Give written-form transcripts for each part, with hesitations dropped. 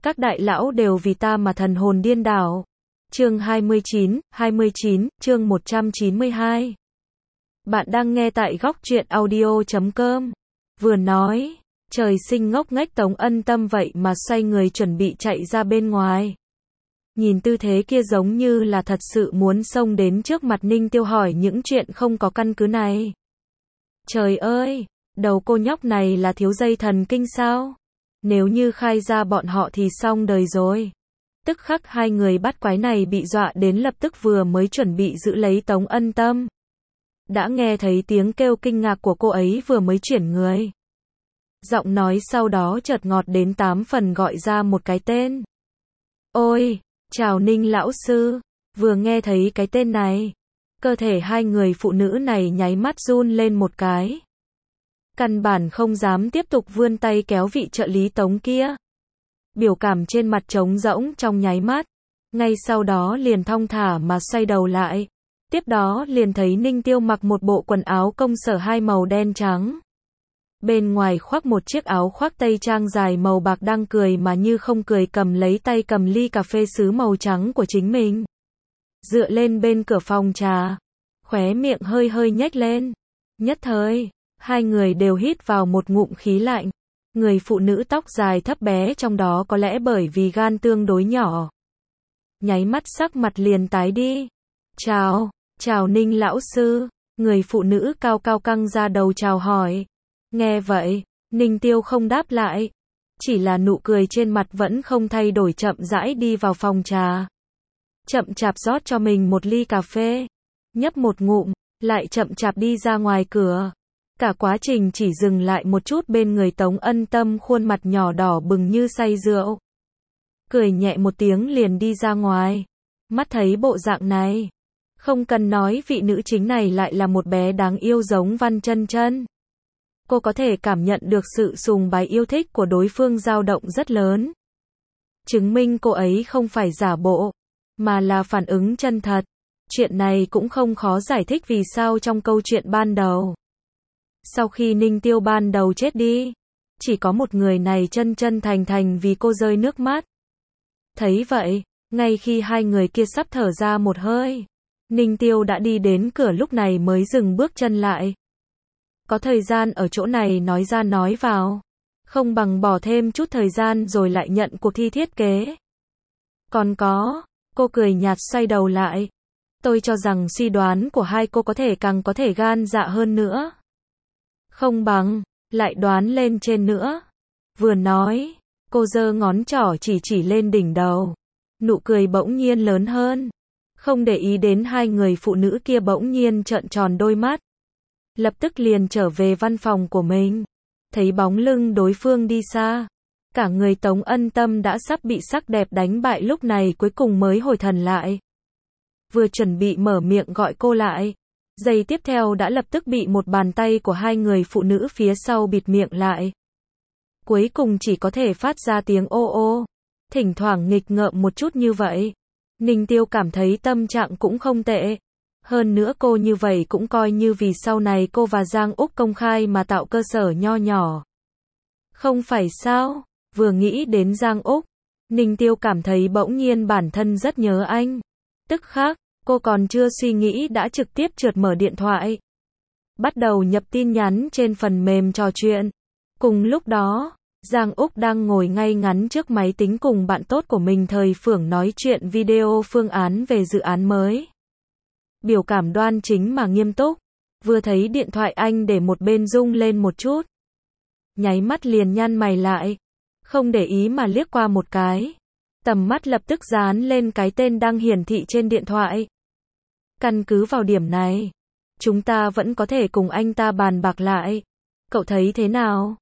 Các đại lão đều vì ta mà thần hồn điên đảo. Chương 29, chương 192. Bạn đang nghe tại góc truyện audio.com. Vừa nói, trời sinh ngốc nghếch Tống Ân Tâm vậy mà xoay người chuẩn bị chạy ra bên ngoài. Nhìn tư thế kia giống như là thật sự muốn xông đến trước mặt Ninh Tiêu hỏi những chuyện không có căn cứ này. Trời ơi, đầu cô nhóc này là thiếu dây thần kinh sao? Nếu như khai ra bọn họ thì xong đời rồi. Tức khắc hai người bắt quái này bị dọa đến lập tức vừa mới chuẩn bị giữ lấy Tống Ân Tâm. Đã nghe thấy tiếng kêu kinh ngạc của cô ấy vừa mới chuyển người. Giọng nói sau đó chợt ngọt đến 8 phần gọi ra một cái tên. Ôi, chào Ninh lão sư. Vừa nghe thấy cái tên này, cơ thể hai người phụ nữ này nháy mắt run lên một cái. Căn bản không dám tiếp tục vươn tay kéo vị trợ lý Tống kia. Biểu cảm trên mặt trống rỗng trong nháy mắt. Ngay sau đó liền thong thả mà xoay đầu lại. Tiếp đó liền thấy Ninh Tiêu mặc một bộ quần áo công sở hai màu đen trắng. Bên ngoài khoác một chiếc áo khoác tây trang dài màu bạc đang cười mà như không cười cầm lấy tay cầm ly cà phê sứ màu trắng của chính mình. Dựa lên bên cửa phòng trà. Khóe miệng hơi hơi nhếch lên. Nhất thời, hai người đều hít vào một ngụm khí lạnh. Người phụ nữ tóc dài thấp bé trong đó có lẽ bởi vì gan tương đối nhỏ. Nháy mắt sắc mặt liền tái đi. Chào Ninh lão sư. Người phụ nữ cao cao căng ra đầu chào hỏi. Nghe vậy, Ninh Tiêu không đáp lại. Chỉ là nụ cười trên mặt vẫn không thay đổi chậm rãi đi vào phòng trà. Chậm chạp rót cho mình một ly cà phê. Nhấp một ngụm, lại chậm chạp đi ra ngoài cửa. Cả quá trình chỉ dừng lại một chút bên người Tống Ân Tâm khuôn mặt nhỏ đỏ bừng như say rượu. Cười nhẹ một tiếng liền đi ra ngoài. Mắt thấy bộ dạng này. Không cần nói vị nữ chính này lại là một bé đáng yêu giống Văn Chân Chân. Cô có thể cảm nhận được sự sùng bái yêu thích của đối phương dao động rất lớn. Chứng minh cô ấy không phải giả bộ, mà là phản ứng chân thật. Chuyện này cũng không khó giải thích vì sao trong câu chuyện ban đầu. Sau khi Ninh Tiêu ban đầu chết đi, chỉ có một người này chân chân thành thành vì cô rơi nước mắt. Thấy vậy, ngay khi hai người kia sắp thở ra một hơi, Ninh Tiêu đã đi đến cửa lúc này mới dừng bước chân lại. Có thời gian ở chỗ này nói ra nói vào, không bằng bỏ thêm chút thời gian rồi lại nhận cuộc thi thiết kế. Còn có, cô cười nhạt xoay đầu lại. Tôi cho rằng suy đoán của hai cô có thể càng có thể gan dạ hơn nữa. Không bằng, lại đoán lên trên nữa. Vừa nói, cô giơ ngón trỏ chỉ lên đỉnh đầu. Nụ cười bỗng nhiên lớn hơn. Không để ý đến hai người phụ nữ kia bỗng nhiên trợn tròn đôi mắt. Lập tức liền trở về văn phòng của mình. Thấy bóng lưng đối phương đi xa. Cả người Tống Ân Tâm đã sắp bị sắc đẹp đánh bại lúc này cuối cùng mới hồi thần lại. Vừa chuẩn bị mở miệng gọi cô lại. Giây tiếp theo đã lập tức bị một bàn tay của hai người phụ nữ phía sau bịt miệng lại. Cuối cùng chỉ có thể phát ra tiếng ô ô. Thỉnh thoảng nghịch ngợm một chút như vậy. Ninh Tiêu cảm thấy tâm trạng cũng không tệ. Hơn nữa cô như vậy cũng coi như vì sau này cô và Giang Úc công khai mà tạo cơ sở nho nhỏ. Không phải sao? Vừa nghĩ đến Giang Úc, Ninh Tiêu cảm thấy bỗng nhiên bản thân rất nhớ anh. Tức khắc, cô còn chưa suy nghĩ đã trực tiếp trượt mở điện thoại. Bắt đầu nhập tin nhắn trên phần mềm trò chuyện. Cùng lúc đó, Giang Úc đang ngồi ngay ngắn trước máy tính cùng bạn tốt của mình thời phưởng nói chuyện video phương án về dự án mới. Biểu cảm đoan chính mà nghiêm túc. Vừa thấy điện thoại anh để một bên rung lên một chút. Nháy mắt liền nhăn mày lại. Không để ý mà liếc qua một cái. Tầm mắt lập tức dán lên cái tên đang hiển thị trên điện thoại. Căn cứ vào điểm này, chúng ta vẫn có thể cùng anh ta bàn bạc lại. Cậu thấy thế nào?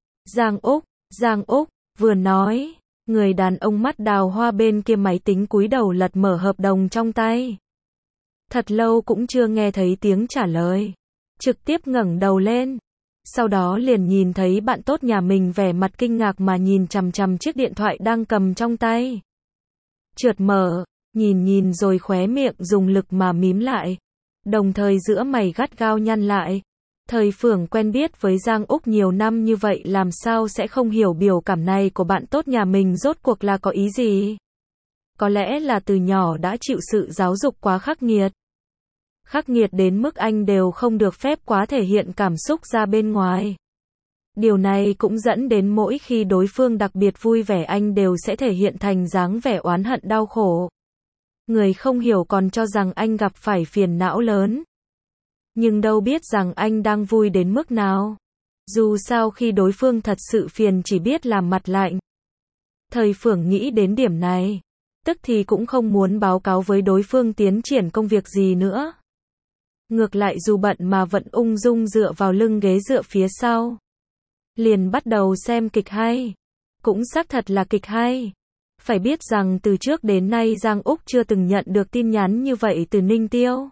Giang Úc, vừa nói, người đàn ông mắt đào hoa bên kia máy tính cúi đầu lật mở hợp đồng trong tay. Thật lâu cũng chưa nghe thấy tiếng trả lời. Trực tiếp ngẩng đầu lên. Sau đó liền nhìn thấy bạn tốt nhà mình vẻ mặt kinh ngạc mà nhìn chằm chằm chiếc điện thoại đang cầm trong tay. Trượt mở, nhìn rồi khóe miệng dùng lực mà mím lại. Đồng thời giữa mày gắt gao nhăn lại. Thời Phượng quen biết với Giang Úc nhiều năm như vậy làm sao sẽ không hiểu biểu cảm này của bạn tốt nhà mình rốt cuộc là có ý gì. Có lẽ là từ nhỏ đã chịu sự giáo dục quá khắc nghiệt. Khắc nghiệt đến mức anh đều không được phép quá thể hiện cảm xúc ra bên ngoài. Điều này cũng dẫn đến mỗi khi đối phương đặc biệt vui vẻ anh đều sẽ thể hiện thành dáng vẻ oán hận đau khổ. Người không hiểu còn cho rằng anh gặp phải phiền não lớn. Nhưng đâu biết rằng anh đang vui đến mức nào. Dù sao khi đối phương thật sự phiền chỉ biết làm mặt lạnh. Thời Phượng nghĩ đến điểm này. Tức thì cũng không muốn báo cáo với đối phương tiến triển công việc gì nữa. Ngược lại dù bận mà vẫn ung dung dựa vào lưng ghế dựa phía sau. Liền bắt đầu xem kịch hay. Cũng xác thật là kịch hay. Phải biết rằng từ trước đến nay Giang Úc chưa từng nhận được tin nhắn như vậy từ Ninh Tiêu.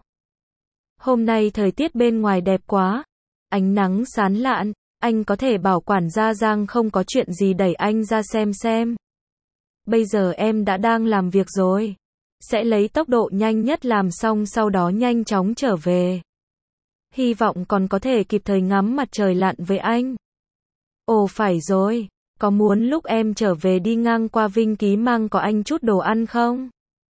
Hôm nay thời tiết bên ngoài đẹp quá. Ánh nắng sáng lạn. Anh có thể bảo quản gia Giang không có chuyện gì đẩy anh ra xem. Bây giờ em đã đang làm việc rồi. Sẽ lấy tốc độ nhanh nhất làm xong sau đó nhanh chóng trở về. Hy vọng còn có thể kịp thời ngắm mặt trời lặn với anh. Ồ phải rồi. Có muốn lúc em trở về đi ngang qua Vinh Ký mang có anh chút đồ ăn không?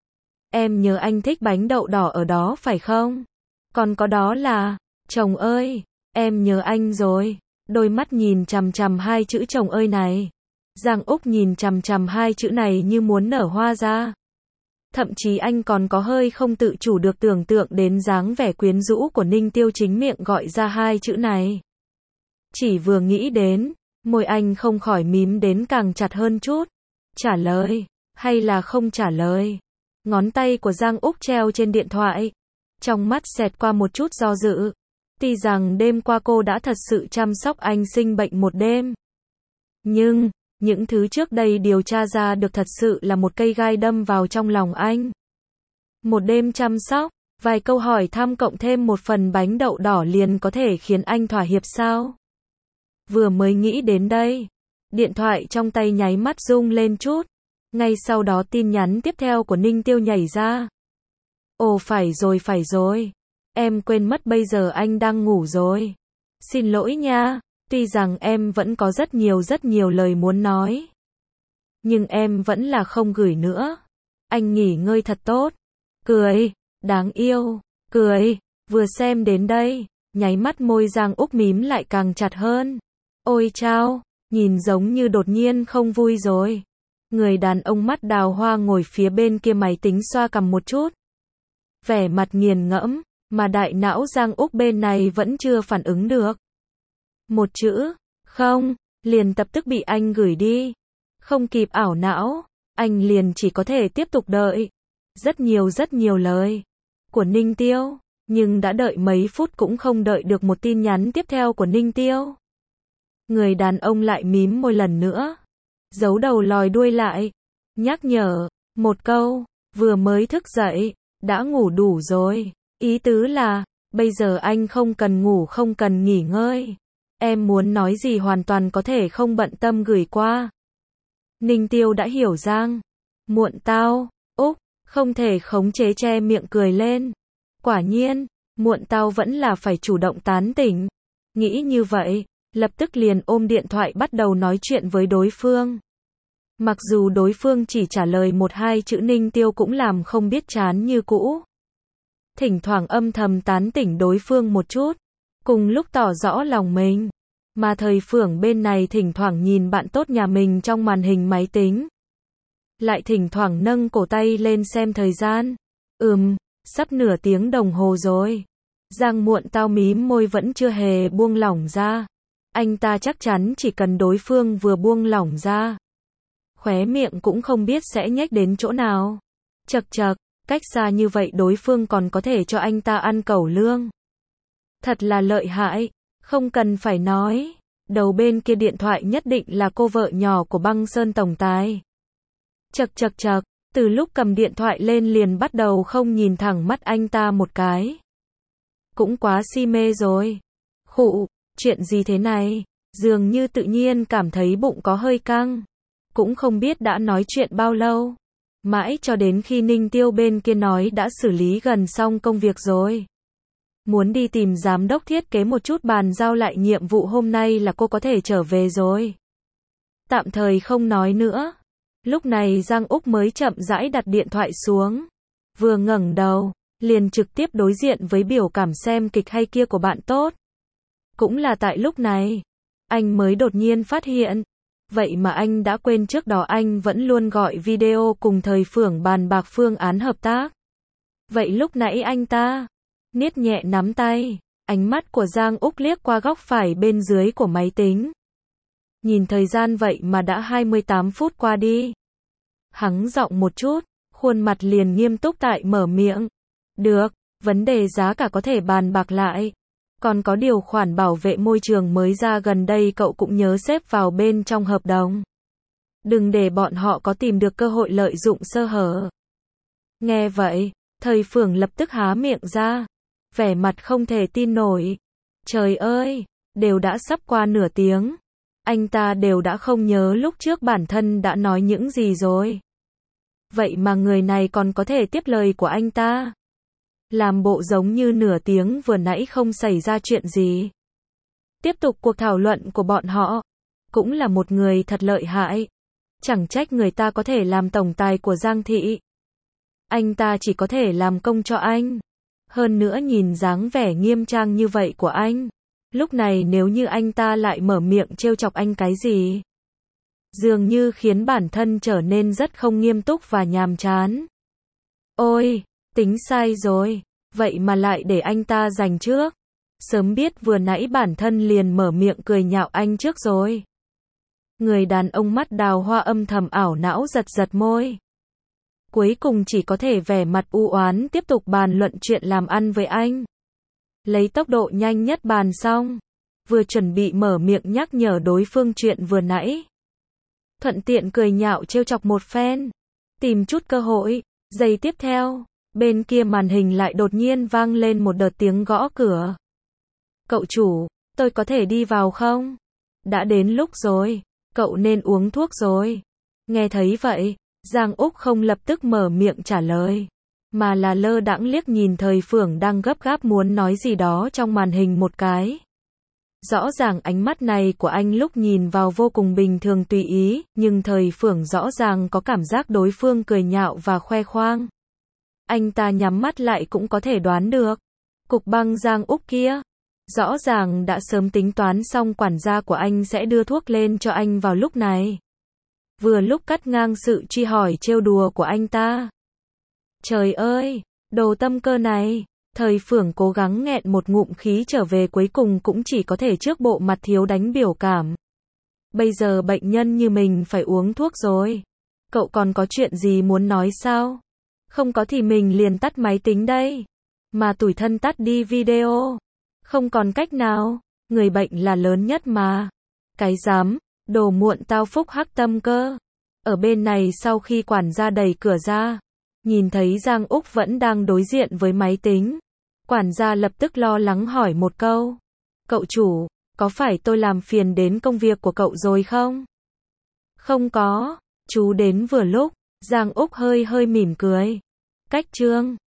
Em nhớ anh thích bánh đậu đỏ ở đó phải không? Còn có đó là, chồng ơi, em nhớ anh rồi. Đôi mắt nhìn chằm chằm hai chữ chồng ơi này. Giang Úc nhìn chằm chằm hai chữ này như muốn nở hoa ra. Thậm chí anh còn có hơi không tự chủ được tưởng tượng đến dáng vẻ quyến rũ của Ninh Tiêu chính miệng gọi ra hai chữ này. Chỉ vừa nghĩ đến, môi anh không khỏi mím đến càng chặt hơn chút. Trả lời, hay là không trả lời? Ngón tay của Giang Úc treo trên điện thoại. Trong mắt xẹt qua một chút do dự. Tuy rằng đêm qua cô đã thật sự chăm sóc anh sinh bệnh một đêm. Nhưng, những thứ trước đây điều tra ra được thật sự là một cây gai đâm vào trong lòng anh. Một đêm chăm sóc, vài câu hỏi thăm cộng thêm một phần bánh đậu đỏ liền có thể khiến anh thỏa hiệp sao? Vừa mới nghĩ đến đây, điện thoại trong tay nháy mắt rung lên chút. Ngay sau đó tin nhắn tiếp theo của Ninh Tiêu nhảy ra. Ồ phải rồi. Em quên mất bây giờ anh đang ngủ rồi. Xin lỗi nha, tuy rằng em vẫn có rất nhiều lời muốn nói. Nhưng em vẫn là không gửi nữa. Anh nghỉ ngơi thật tốt. Cười, đáng yêu, cười, vừa xem đến đây, nháy mắt môi Giang Úc mím lại càng chặt hơn. Ôi chao, nhìn giống như đột nhiên không vui rồi. Người đàn ông mắt đào hoa ngồi phía bên kia máy tính xoa cằm một chút. Vẻ mặt nghiền ngẫm, mà đại não Giang Úc bên này vẫn chưa phản ứng được. Một chữ, không, liền lập tức bị anh gửi đi. Không kịp ảo não, anh liền chỉ có thể tiếp tục đợi. Rất nhiều lời của Ninh Tiêu, nhưng đã đợi mấy phút cũng không đợi được một tin nhắn tiếp theo của Ninh Tiêu. Người đàn ông lại mím môi lần nữa, giấu đầu lòi đuôi lại, nhắc nhở, một câu, vừa mới thức dậy, đã ngủ đủ rồi. Ý tứ là, bây giờ anh không cần ngủ không cần nghỉ ngơi. Em muốn nói gì hoàn toàn có thể không bận tâm gửi qua. Ninh Tiêu đã hiểu Giang. Muộn tao, Úc, không thể khống chế che miệng cười lên. Quả nhiên, muộn tao vẫn là phải chủ động tán tỉnh. Nghĩ như vậy, lập tức liền ôm điện thoại bắt đầu nói chuyện với đối phương. Mặc dù đối phương chỉ trả lời một hai chữ Ninh Tiêu cũng làm không biết chán như cũ. Thỉnh thoảng âm thầm tán tỉnh đối phương một chút, cùng lúc tỏ rõ lòng mình. Mà Thời Phượng bên này thỉnh thoảng nhìn bạn tốt nhà mình trong màn hình máy tính. Lại thỉnh thoảng nâng cổ tay lên xem thời gian. Sắp nửa tiếng đồng hồ rồi. Giang Muộn tao mím môi vẫn chưa hề buông lỏng ra. Anh ta chắc chắn chỉ cần đối phương vừa buông lỏng ra, khóe miệng cũng không biết sẽ nhếch đến chỗ nào. Chậc, cách xa như vậy đối phương còn có thể cho anh ta ăn cẩu lương. Thật là lợi hại, không cần phải nói. Đầu bên kia điện thoại nhất định là cô vợ nhỏ của Băng Sơn tổng tài. Chậc, từ lúc cầm điện thoại lên liền bắt đầu không nhìn thẳng mắt anh ta một cái. Cũng quá si mê rồi. Khụ, chuyện gì thế này? Dường như tự nhiên cảm thấy bụng có hơi căng. Cũng không biết đã nói chuyện bao lâu. Mãi cho đến khi Ninh Tiêu bên kia nói đã xử lý gần xong công việc rồi. muốn đi tìm giám đốc thiết kế một chút bàn giao lại nhiệm vụ hôm nay là cô có thể trở về rồi. Tạm thời không nói nữa. Lúc này Giang Úc mới chậm rãi đặt điện thoại xuống. Vừa ngẩng đầu, liền trực tiếp đối diện với biểu cảm xem kịch hay kia của bạn tốt. Cũng là tại lúc này, anh mới đột nhiên phát hiện. Vậy mà anh đã quên trước đó anh vẫn luôn gọi video cùng Thời Phưởng bàn bạc phương án hợp tác. Vậy lúc nãy anh ta niết nhẹ nắm tay, ánh mắt của Giang Úc liếc qua góc phải bên dưới của máy tính. Nhìn thời gian vậy mà đã 28 phút qua đi. Hắng giọng một chút, khuôn mặt liền nghiêm túc tại mở miệng. Được, vấn đề giá cả có thể bàn bạc lại. Còn có điều khoản bảo vệ môi trường mới ra gần đây cậu cũng nhớ xếp vào bên trong hợp đồng. Đừng để bọn họ có tìm được cơ hội lợi dụng sơ hở. Nghe vậy, Thời Phưởng lập tức há miệng ra. Vẻ mặt không thể tin nổi. Trời ơi, đều đã sắp qua nửa tiếng. Anh ta đều đã không nhớ lúc trước bản thân đã nói những gì rồi. Vậy mà người này còn có thể tiếp lời của anh ta. Làm bộ giống như nửa tiếng vừa nãy không xảy ra chuyện gì. Tiếp tục cuộc thảo luận của bọn họ. Cũng là một người thật lợi hại. Chẳng trách người ta có thể làm tổng tài của Giang Thị. Anh ta chỉ có thể làm công cho anh. Hơn nữa nhìn dáng vẻ nghiêm trang như vậy của anh. Lúc này nếu như anh ta lại mở miệng trêu chọc anh cái gì, dường như khiến bản thân trở nên rất không nghiêm túc và nhàm chán. Ôi, tính sai rồi, vậy mà lại để anh ta giành trước. Sớm biết vừa nãy bản thân liền mở miệng cười nhạo anh trước rồi. Người đàn ông mắt đào hoa âm thầm ảo não giật giật môi. Cuối cùng chỉ có thể vẻ mặt u oán tiếp tục bàn luận chuyện làm ăn với anh. Lấy tốc độ nhanh nhất bàn xong. Vừa chuẩn bị mở miệng nhắc nhở đối phương chuyện vừa nãy. Thuận tiện cười nhạo trêu chọc một phen. Tìm chút cơ hội. Giây tiếp theo, bên kia màn hình lại đột nhiên vang lên một đợt tiếng gõ cửa. Cậu chủ, tôi có thể đi vào không? Đã đến lúc rồi, cậu nên uống thuốc rồi. Nghe thấy vậy, Giang Úc không lập tức mở miệng trả lời, mà là lơ đãng liếc nhìn Thời Phưởng đang gấp gáp muốn nói gì đó trong màn hình một cái. Rõ ràng ánh mắt này của anh lúc nhìn vào vô cùng bình thường tùy ý, nhưng Thời Phưởng rõ ràng có cảm giác đối phương cười nhạo và khoe khoang. Anh ta nhắm mắt lại cũng có thể đoán được. Cục băng Giang Úc kia, rõ ràng đã sớm tính toán xong quản gia của anh sẽ đưa thuốc lên cho anh vào lúc này. Vừa lúc cắt ngang sự truy hỏi trêu đùa của anh ta. Trời ơi, đồ tâm cơ này. Thời Phưởng cố gắng nghẹn một ngụm khí trở về cuối cùng cũng chỉ có thể trước bộ mặt thiếu đánh biểu cảm. Bây giờ bệnh nhân như mình phải uống thuốc rồi. Cậu còn có chuyện gì muốn nói sao? Không có thì mình liền tắt máy tính đây. Mà tủi thân tắt đi video. Không còn cách nào, người bệnh là lớn nhất mà. Cái dám, đồ muộn tao phúc hắc tâm cơ. Ở bên này sau khi quản gia đẩy cửa ra, nhìn thấy Giang Úc vẫn đang đối diện với máy tính. Quản gia lập tức lo lắng hỏi một câu. Cậu chủ, có phải tôi làm phiền đến công việc của cậu rồi không? Không có, chú đến vừa lúc. Giang Úc hơi mỉm cười. Cách chương